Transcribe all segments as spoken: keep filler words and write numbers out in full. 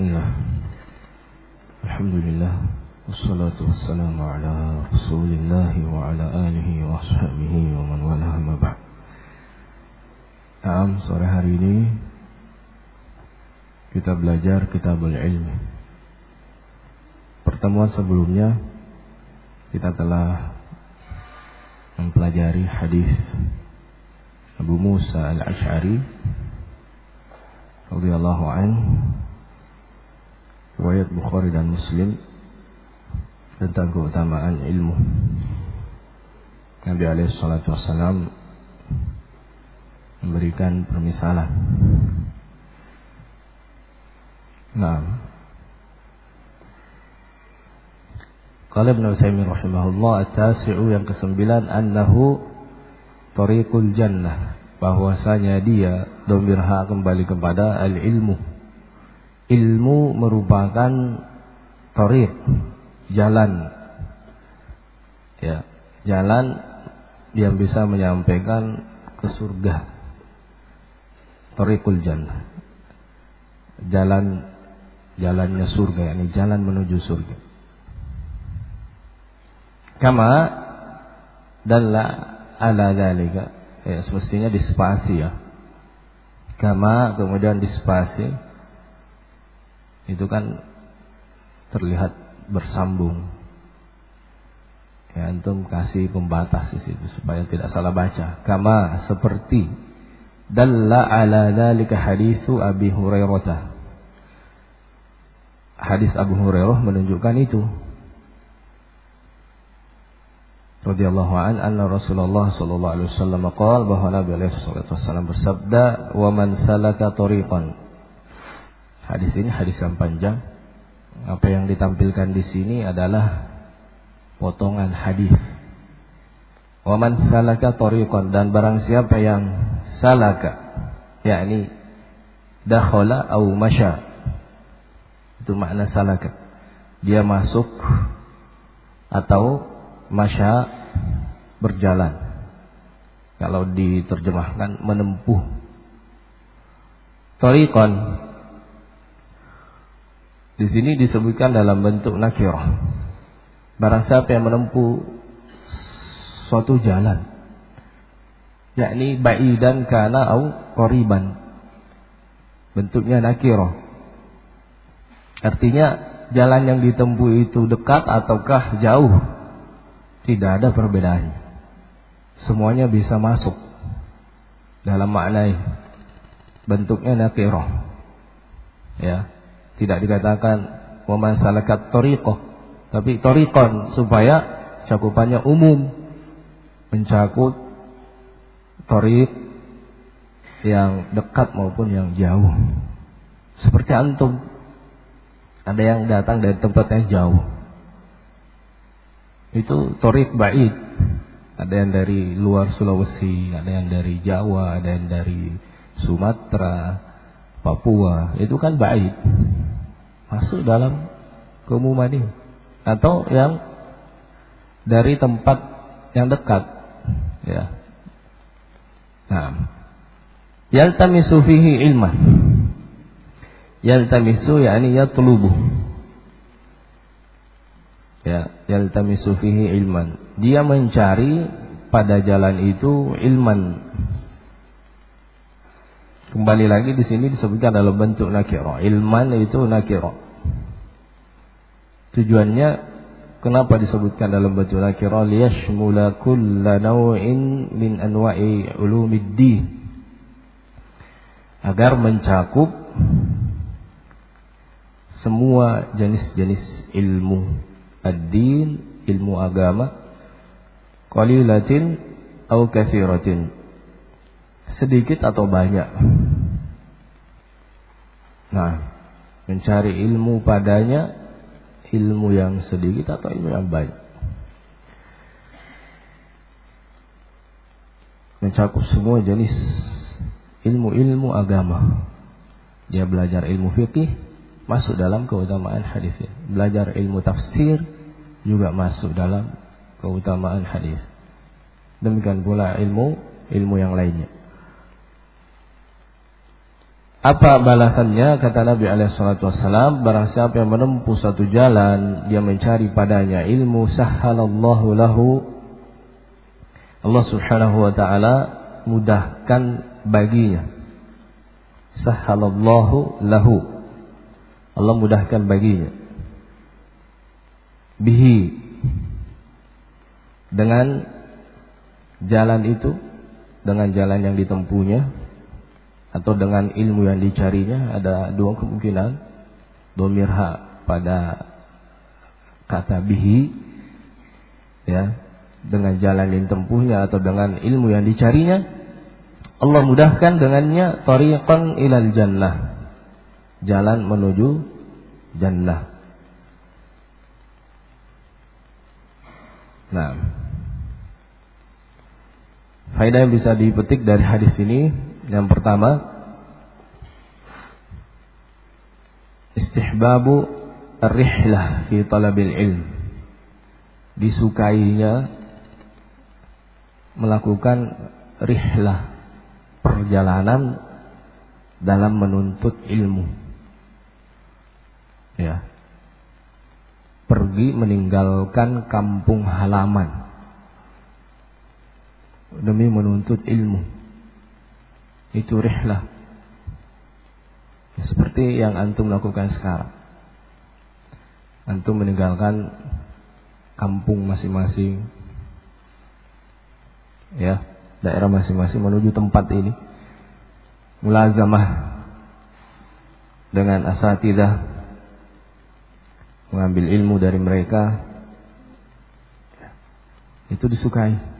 Bismillah. Alhamdulillah. Wassalatu wassalamu ala Rasulillah wa ala alihi wa sahbihi wa man wala ma ba'd. Naam, sore hari ini kita belajar Kitabul Ilmi. Pertemuan sebelumnya kita telah mempelajari hadis Abu Musa Al-Asy'ari radhiyallahu anhu, riwayat Bukhari dan Muslim, tentang keutamaan ilmu. Nabi alaihi salatu wassalam memberikan permisalan. Nah, qala Ibnu Utsaimin rahimahullah, at-tasi'u, yang kesembilan, annahu tariqul jannah, bahwasanya dia domirha kembali kepada al-ilmu. Ilmu merupakan tariq, jalan, ya, jalan yang bisa menyampaikan ke surga. Tariqul jannah, jalan, jalannya surga, yakni jalan menuju surga. Kama dalla ala dzalika, ya, semestinya dispasi, ya. Kama kemudian dispasi, itu kan terlihat bersambung. Ya, antum kasih pembatas di situ supaya tidak salah baca. Kama, seperti, dalla ala dzalika haditsu Abi Hurairah. Hadis Abu Hurairah menunjukkan itu. Radhiyallahu an anna Rasulullah sallallahu alaihi wasallam qala, bahwa Nabi alaihi salatu wasallam bersabda, wa man salaka tariqan. Hadis ini hadis yang panjang. Apa yang ditampilkan di sini adalah potongan hadis. Wa man salaka tariqan, dan barang siapa yang salaka, yakni dakhala au masya. Itu makna salaka. Dia masuk atau masya, berjalan. Kalau diterjemahkan menempuh. Tariqan di sini disebutkan dalam bentuk nakirah. Barang siapa yang menempuh suatu jalan, yakni ba'idan kana au qariban, bentuknya nakirah. Artinya jalan yang ditempuh itu dekat ataukah jauh, tidak ada perbedaannya. Semuanya bisa masuk dalam makna ini. Bentuknya nakirah, ya. Tidak dikatakan wa man salakat tariqah, tapi tariqan, supaya cakupannya umum, mencakup tariq yang dekat maupun yang jauh. Seperti antum, ada yang datang dari tempat yang jauh, itu tariq ba'id. Ada yang dari luar Sulawesi, ada yang dari Jawa, ada yang dari Sumatera, Papua, itu kan ba'id, masuk dalam keumuman ini. Atau yang dari tempat yang dekat, ya. Nah, yaltamisu fihi ilman. Yaltamisu yakni yatlubu. Ya, yaltamisu fihi ilman. Dia mencari pada jalan itu ilman. Kembali lagi di sini disebutkan dalam bentuk nakirah. Ilman itu nakirah. Tujuannya kenapa disebutkan dalam bentuk nakirah? Liyashmula kulla naw'in min anwa'i ulumiddin. Agar mencakup semua jenis-jenis ilmu ad-din, ilmu agama, qalilatin au katsiratin, sedikit atau banyak. Nah, mencari ilmu padanya, ilmu yang sedikit atau ilmu yang banyak, mencakup semua jenis ilmu-ilmu agama. Dia belajar ilmu fikih, masuk dalam keutamaan hadis. Belajar ilmu tafsir juga masuk dalam keutamaan hadis. Demikian pula ilmu ilmu yang lainnya. Apa balasannya? Kata Nabi alaihi salatu wassalam, barang siapa yang menempuh satu jalan, dia mencari padanya ilmu, sahhalallahu lahu, Allah Subhanahu wa taala mudahkan baginya. Sahhalallahu lahu, Allah mudahkan baginya. Bihi, dengan jalan itu, dengan jalan yang ditempuhnya, atau dengan ilmu yang dicarinya. Ada dua kemungkinan. Domirha pada kata bihi, ya, dengan jalan yang ditempuhnya atau dengan ilmu yang dicarinya, Allah mudahkan dengannya tariqan ilal jannah, jalan menuju jannah. Nah, faedah yang bisa dipetik dari hadis ini, yang pertama, istihbabu ar-rihlah fi talabil ilm, disukainya melakukan rihlah, perjalanan dalam menuntut ilmu, ya, pergi meninggalkan kampung halaman demi menuntut ilmu. Itu rihlah, ya, seperti yang antum lakukan sekarang. Antum meninggalkan kampung masing-masing, ya, daerah masing-masing menuju tempat ini, mulazamah dengan asatidzah, mengambil ilmu dari mereka, itu disukai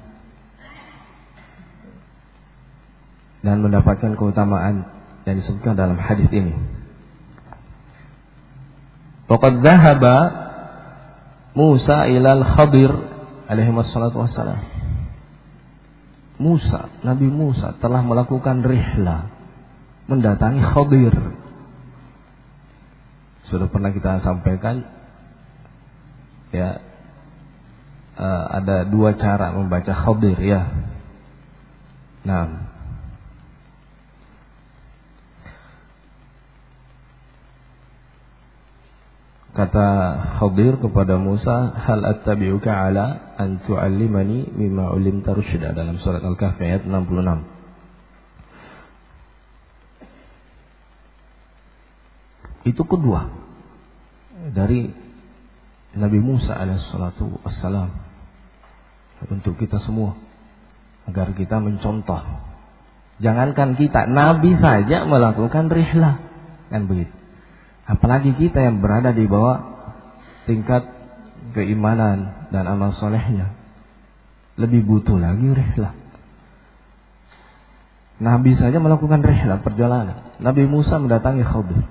dan mendapatkan keutamaan yang disebutkan dalam hadis ini. Waqad dhahaba Musa ilal Khadir alaihi wassalatu wassalam. Musa, Nabi Musa telah melakukan rihlah, mendatangi Khadir. Sudah pernah kita sampaikan, ya, uh, ada dua cara membaca Khadir, ya. Nah, kata Khadir kepada Musa, hal attabi'uka ala an tu'allimani mimma ulimta rusyda, dalam surat Al-Kahfi ayat enam puluh enam. Itu kedua dari Nabi Musa alaihi salatu wassalam untuk kita semua, agar kita mencontoh. Jangankan kita, Nabi saja melakukan rihlah, kan begitu. Apalagi kita yang berada di bawah tingkat keimanan dan amal solehnya, lebih butuh lagi rihlah. Nabi saja melakukan rihlah, perjalanan. Nabi Musa mendatangi Khadir.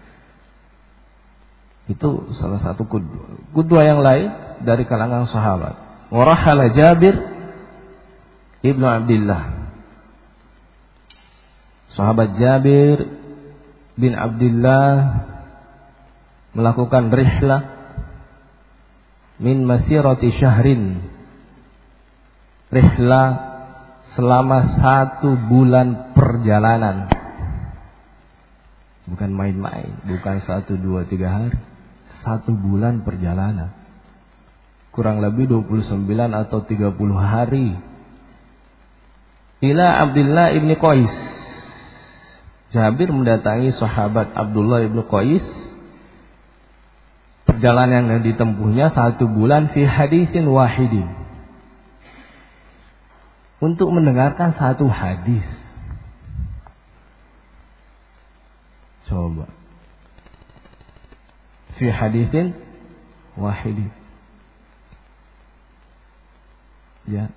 Itu salah satu kudwa. Kudwa yang lain dari kalangan sahabat. Warahala Jabir ibnu Abdullah. Sahabat Jabir bin Abdullah melakukan rihlah min masirati syahrin, rihlah selama satu bulan perjalanan. Bukan main-main, bukan satu, dua, tiga hari, satu bulan perjalanan. Kurang lebih dua puluh sembilan atau tiga puluh hari. Ila Abdullah ibni Qais. Jabir mendatangi sahabat Abdullah ibnu Qais. Perjalanan yang ditempuhnya satu bulan fi haditsin wahidin, untuk mendengarkan satu hadis. Coba, fi haditsin wahidin, ya.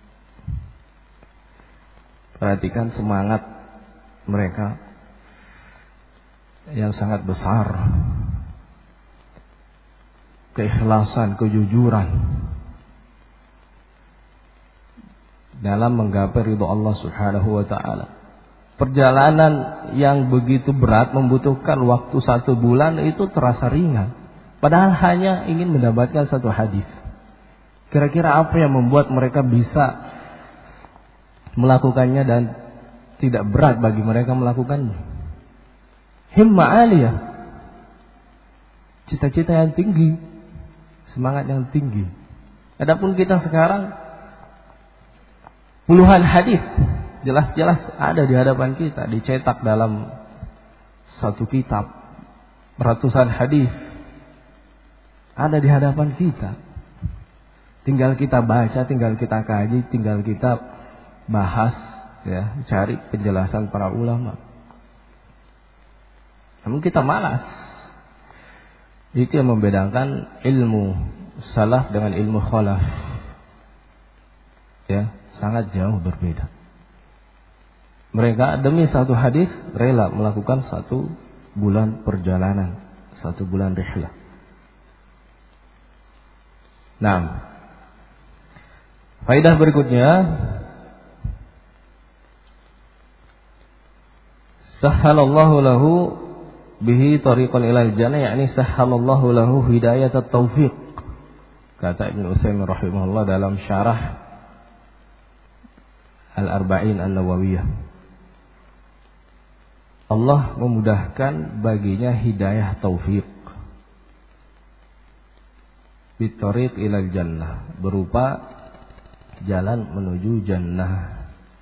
Perhatikan semangat mereka yang sangat besar, keikhlasan, kejujuran dalam menggapai ridho Allah Subhanahu wa taala. Perjalanan yang begitu berat membutuhkan waktu satu bulan itu terasa ringan, padahal hanya ingin mendapatkan satu hadis. Kira-kira apa yang membuat mereka bisa melakukannya dan tidak berat bagi mereka melakukannya? himmah aliyah, cita-cita yang tinggi, semangat yang tinggi. Adapun kita sekarang puluhan hadis jelas-jelas ada di hadapan kita, dicetak dalam satu kitab, ratusan hadis ada di hadapan kita. Tinggal kita baca, tinggal kita kaji, tinggal kita bahas, ya, cari penjelasan para ulama. Namun kita malas. Itu yang membedakan ilmu salaf dengan ilmu khalaf. Ya, sangat jauh berbeda. Mereka demi satu hadis rela melakukan satu bulan perjalanan, satu bulan rihlah. Nah, faedah berikutnya, sahhalallahu lahu bihi tariqan ilal jannah, yakni sahhalallahu lahu hidayat at-taufiq. Kata Ibnu Utsaimin rahimahullah dalam syarah Al-Arba'in An-Nawawiyah, Allah memudahkan baginya hidayah taufik bitariq ilal jannah, berupa jalan menuju jannah.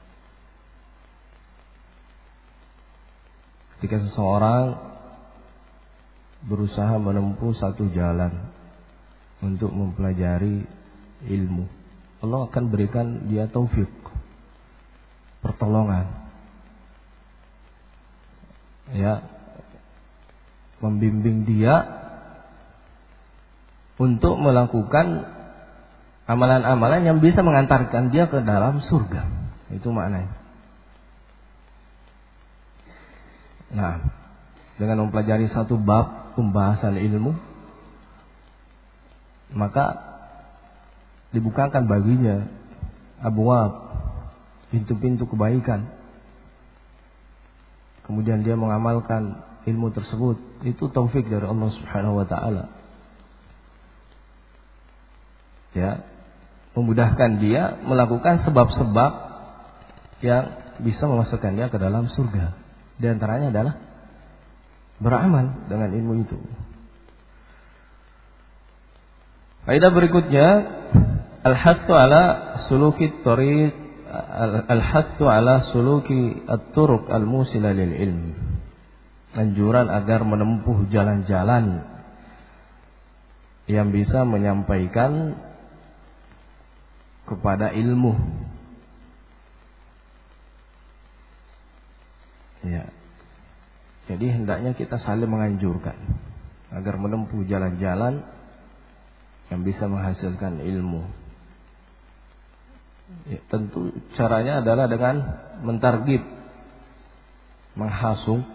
Ketika seseorang berusaha menempuh satu jalan untuk mempelajari ilmu, Allah akan berikan dia taufik, pertolongan, ya, membimbing dia untuk melakukan amalan-amalan yang bisa mengantarkan dia ke dalam surga. Itu maknanya. Nah, dengan mempelajari satu bab pembahasan ilmu, maka dibukakan baginya abwab, pintu-pintu kebaikan. Kemudian dia mengamalkan ilmu tersebut. Itu taufik dari Allah Subhanahu wa taala. Ya, memudahkan dia melakukan sebab-sebab yang bisa memasukkan dia ke dalam surga. Di antaranya adalah beramal dengan ilmu itu. Faedah berikutnya, al-hattu ala suluki tariq, al-hattu ala suluki at-turuq al-musila lil ilm. Anjuran agar menempuh jalan-jalan yang bisa menyampaikan kepada ilmu. Ya. Jadi hendaknya kita saling menganjurkan agar menempuh jalan-jalan yang bisa menghasilkan ilmu. Ya, tentu caranya adalah dengan mentargib, menghasung,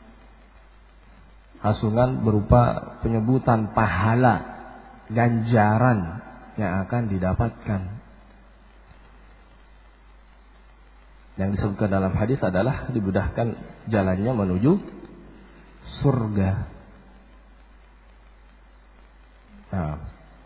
hasungan berupa penyebutan pahala, ganjaran yang akan didapatkan. Yang disebutkan dalam hadis adalah dimudahkan jalannya menuju surga. Nah,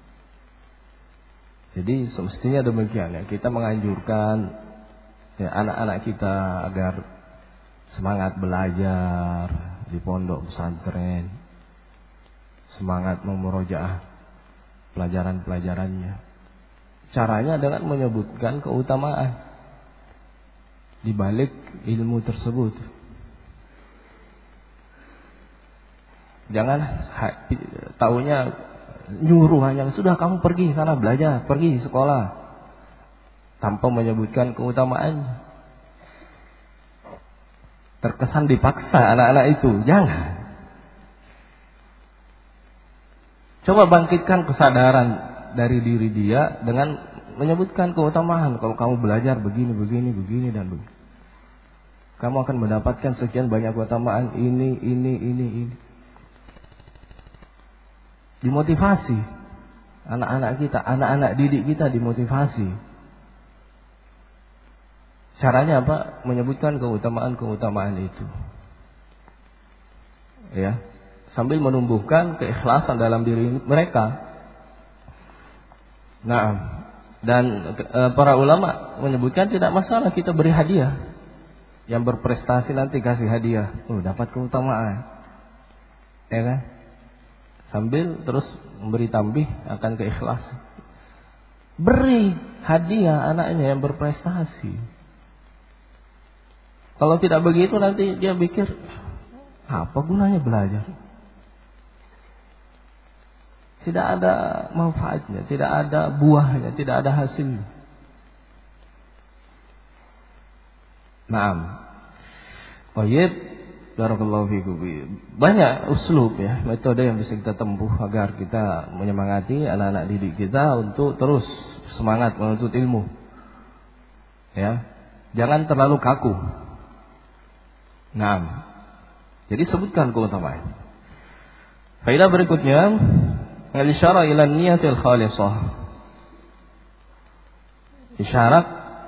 jadi semestinya demikian, ya, kita menganjurkan, ya, anak-anak kita agar semangat belajar di pondok pesantren, semangat memurojaah pelajaran-pelajarannya. Caranya dengan menyebutkan keutamaan di balik ilmu tersebut. Jangan taunya nyuruh hanya sudah kamu pergi sana belajar, pergi sekolah, tanpa menyebutkan keutamaannya. Terkesan dipaksa anak-anak itu. Jangan. Coba bangkitkan kesadaran dari diri dia dengan menyebutkan keutamaan. Kalau kamu belajar begini, begini, begini dan begini, kamu akan mendapatkan sekian banyak keutamaan ini, ini, ini, ini. Dimotivasi anak-anak kita, anak-anak didik kita dimotivasi. Caranya apa? Menyebutkan keutamaan-keutamaan itu. Ya, sambil menumbuhkan keikhlasan dalam diri mereka. Nah, dan e, para ulama menyebutkan tidak masalah kita beri hadiah. Yang berprestasi nanti kasih hadiah, oh, dapat keutamaan. Ya kan? Sambil terus memberi tambih akan keikhlasan. Beri hadiah anaknya yang berprestasi. Kalau tidak begitu nanti dia pikir, apa gunanya belajar? Tidak ada manfaatnya, tidak ada buahnya, tidak ada hasilnya. Naam. Baik, barakallahu fikum. Banyak uslub ya, metode yang bisa kita tempuh agar kita menyemangati anak-anak didik kita untuk terus semangat menuntut ilmu. Ya. Jangan terlalu kaku. Naam. Jadi sebutkan keutamaan. Faedah berikutnya, al-isyarah ila niyatil khalisah. Isyarat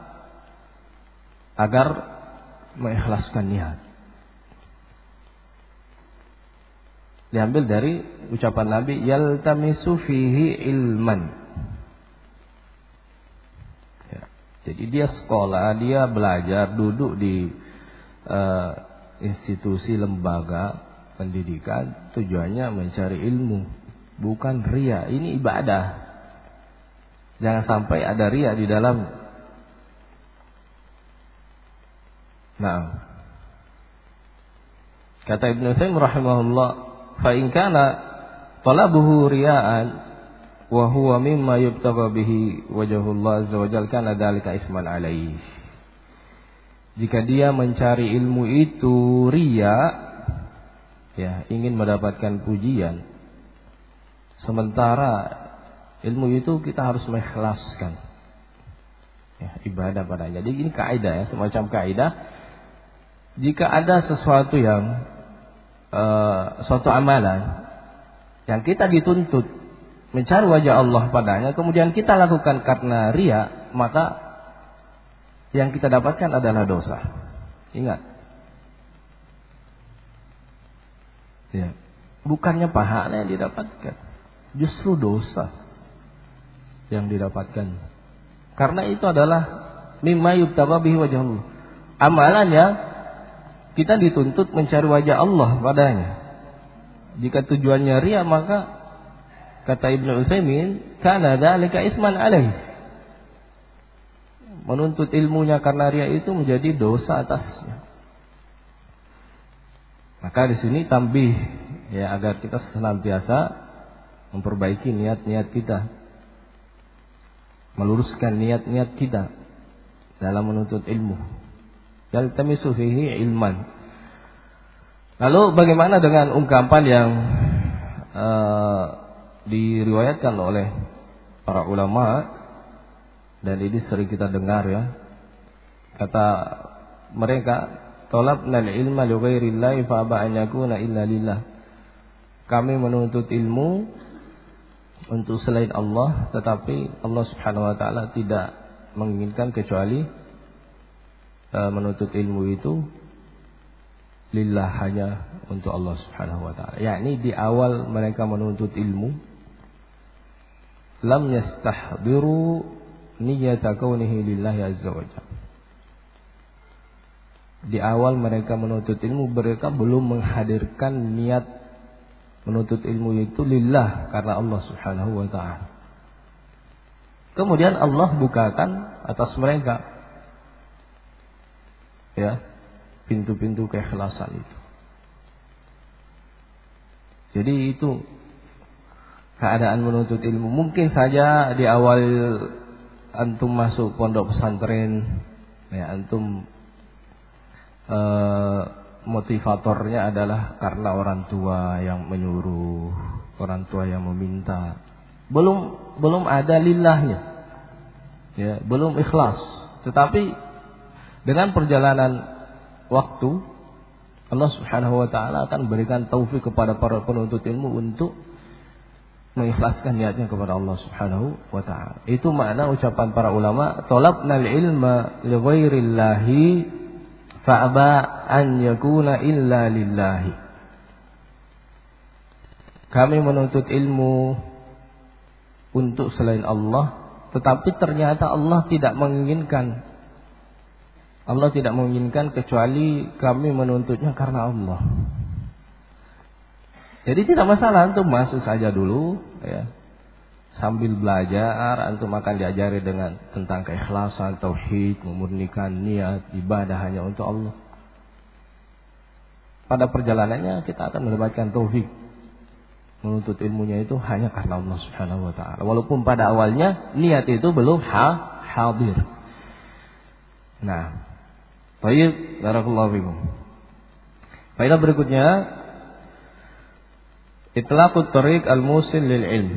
agar mengikhlaskan niat. Diambil dari ucapan Nabi, yaltamisu fihi ilman. Ya. Jadi dia sekolah, dia belajar, duduk di uh, institusi lembaga pendidikan, tujuannya mencari ilmu, bukan ria. Ini ibadah. Jangan sampai ada ria di dalam. Nah, kata Ibnu Utsaimin rahimahullah, fa in kana talabuhu riya'an wa huwa mimma yubtagha bihi wajhullah azza wa jalla kana dzalika isman alaihi. Jika dia mencari ilmu itu ria, ya, ingin mendapatkan pujian, sementara ilmu itu kita harus mengikhlaskan, ya, ibadah padanya. Jadi ini kaidah ya, semacam kaidah. Jika ada sesuatu yang uh, suatu amalan yang kita dituntut mencari wajah Allah padanya, kemudian kita lakukan karena ria, maka yang kita dapatkan adalah dosa. Ingat. Ya. Bukannya pahala yang didapatkan, justru dosa yang didapatkan. Karena itu adalah mimma yubtagha bihi wajh Allah. Amalannya kita dituntut mencari wajah Allah padanya. Jika tujuannya ria, maka kata Ibnu Utsaimin, kana dzalika isman alaihi. Menuntut ilmunya karena ria itu menjadi dosa atasnya. Maka di sini tambih ya, agar kita senantiasa memperbaiki niat-niat kita, meluruskan niat-niat kita dalam menuntut ilmu. Yaltamisu fihi ilman. Lalu bagaimana dengan ungkapan yang uh, diriwayatkan oleh para ulama, dan ini sering kita dengar ya. Kata mereka, talabna al-ilma li ghairillahi fa aba an yakuna illa lillah. Kami menuntut ilmu untuk selain Allah, tetapi Allah Subhanahu wa taala tidak menginginkan kecuali uh, menuntut ilmu itu lillah, hanya untuk Allah Subhanahu wa taala. Yakni di awal mereka menuntut ilmu, lam yastahdiru niyyata kaunihi lillahi azza wa jalla. Di awal mereka menuntut ilmu, mereka belum menghadirkan niat menuntut ilmu itu lillah, karena Allah Subhanahu wa taala. Kemudian Allah bukakan atas mereka ya pintu-pintu keikhlasan itu. Jadi itu keadaan menuntut ilmu. Mungkin saja di awal antum masuk pondok pesantren, ya, antum e, motivatornya adalah karena orang tua yang menyuruh, orang tua yang meminta. Belum belum ada lillahnya, ya, belum ikhlas. Tetapi dengan perjalanan waktu, Allah Subhanahu wa taala akan berikan taufik kepada para penuntut ilmu untuk mengikhlaskan niatnya kepada Allah Subhanahu wa taala. Itu makna ucapan para ulama, talabnal ilma li ghairillahi fa aba an yakuna illa lillahi. Kami menuntut ilmu untuk selain Allah, tetapi ternyata Allah tidak menginginkan. Allah tidak menginginkan kecuali kami menuntutnya karena Allah. Jadi tidak masalah antum masuk saja dulu, ya. Sambil belajar, antum akan diajari dengan tentang keikhlasan, tauhid, memurnikan niat, ibadah hanya untuk Allah. Pada perjalanannya kita akan mendapatkan taufik. Menuntut ilmunya itu hanya karena Allah Subhanahu wa taala. Walaupun pada awalnya niat itu belum ha, hadir. Nah, baik, barakallahu fikum. Faedah berikutnya, itlaqut thariq al-musil lil ilm.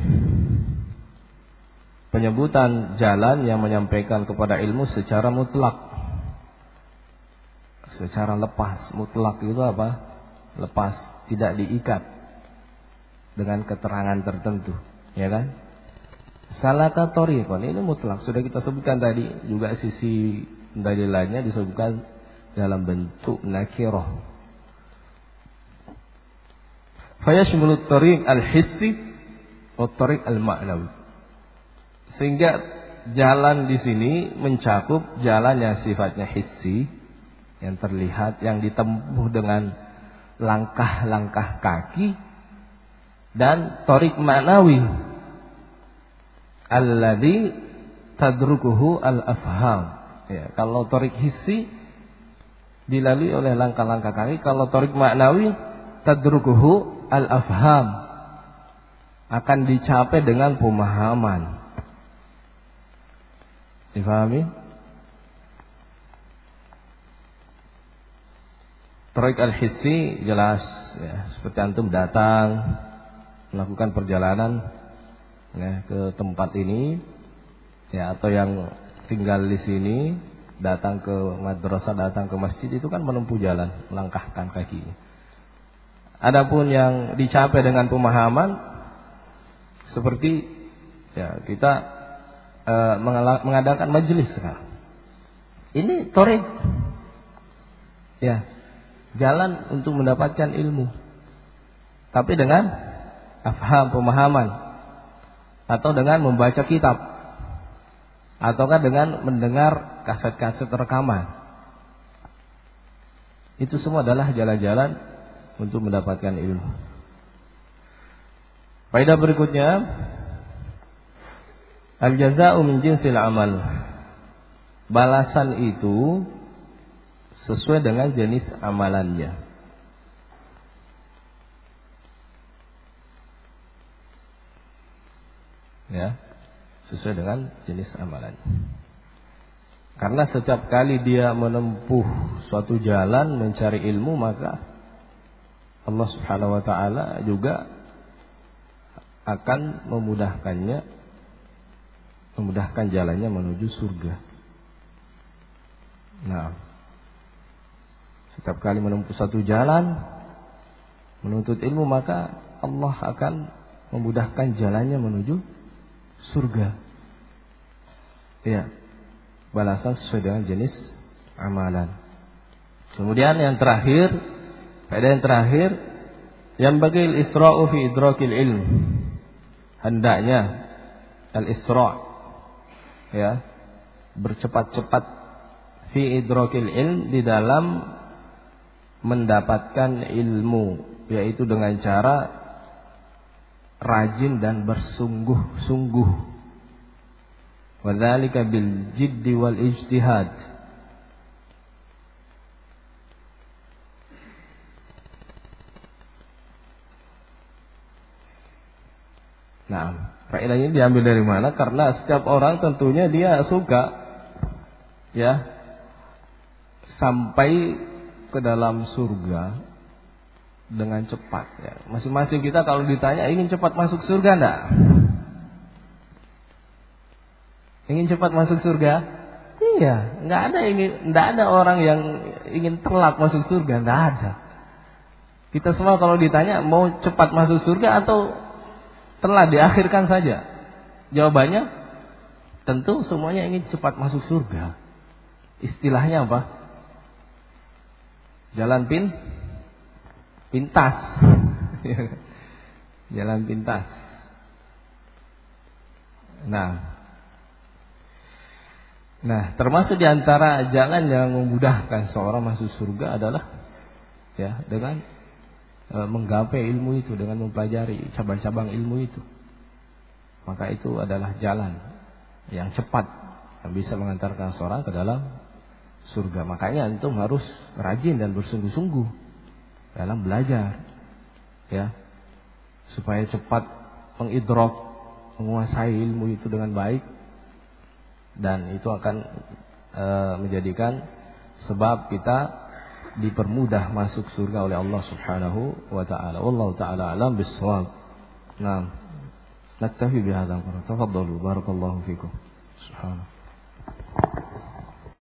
Penyebutan jalan yang menyampaikan kepada ilmu secara mutlak. Secara lepas. Mutlak itu apa? Lepas, tidak diikat dengan keterangan tertentu, ya kan? Salaka thariqan, ini mutlak, sudah kita sebutkan tadi. Juga sisi dalil lainnya disebutkan dalam bentuk nakirah. Fayashmulu thariq al-hissi wa thariq al-ma'nawi. Sehingga jalan di sini mencakup jalan yang sifatnya hissi, yang terlihat, yang ditempuh dengan langkah-langkah kaki, dan thariq ma'nawi alladzi tadrukuhu al-afham. Ya, kalau thariq hissi dilalui oleh langkah-langkah kaki, kalau thariq ma'nawi tadrukuhu al-afham, akan dicapai dengan pemahaman. Difahami? Thariq al-hissi jelas, ya, seperti antum datang melakukan perjalanan, ya, ke tempat ini, ya, atau yang tinggal di sini datang ke madrasah, datang ke masjid, itu kan menempuh jalan, melangkahkan kaki. Adapun yang dicapai dengan pemahaman, seperti, ya, kita Uh, mengadakan majelis sekarang. Ini thariq, ya, jalan untuk mendapatkan ilmu, tapi dengan afham, pemahaman, atau dengan membaca kitab, ataukah dengan mendengar kaset-kaset rekaman. Itu semua adalah jalan-jalan untuk mendapatkan ilmu. Faedah berikutnya, al-jaza'u min jinsil amal. Balasan itu sesuai dengan jenis amalannya. Ya, sesuai dengan jenis amalannya. Karena setiap kali dia menempuh suatu jalan mencari ilmu, maka Allah Subhanahu wa taala juga akan memudahkannya, memudahkan jalannya menuju surga. Nah, setiap kali menempuh satu jalan menuntut ilmu, maka Allah akan memudahkan jalannya menuju surga. Ya, balasan sesuai dengan jenis amalan. Kemudian yang terakhir, faedah yang terakhir, yang bagi al-isra'u fi idrakil ilm. Hendaknya al-isra', ya, bercepat-cepat fi idrakil ilm, di dalam mendapatkan ilmu, yaitu dengan cara rajin dan bersungguh-sungguh. Wa dzalika bil jiddi wal ijtihad. Nah, faedah ini diambil dari mana? Karena setiap orang tentunya dia suka, ya, sampai ke dalam surga dengan cepat, ya. Masing-masing kita kalau ditanya ingin cepat masuk surga enggak? Ingin cepat masuk surga? Iya, enggak ada ingin, enggak ada orang yang ingin telat masuk surga, enggak ada. Kita semua kalau ditanya mau cepat masuk surga atau telah diakhirkan saja, jawabannya tentu semuanya ingin cepat masuk surga. Istilahnya apa? Jalan pin pintas. Jalan pintas. Nah, nah termasuk diantara jalan yang memudahkan seorang masuk surga adalah, ya, dengan e, menggapai ilmu itu, dengan mempelajari cabang-cabang ilmu itu, maka itu adalah jalan yang cepat yang bisa mengantarkan seorang ke dalam surga. Makanya antum harus rajin dan bersungguh-sungguh dalam belajar, ya, supaya cepat mengidrok, menguasai ilmu itu dengan baik, dan itu akan e, menjadikan sebab kita dipermudah masuk surga oleh Allah Subhanahu wa taala. Wallahu taala alam bis-shawab. Naam. Naktafi bihadza. Tafaddalu barakallahu fikum. Subhanallah.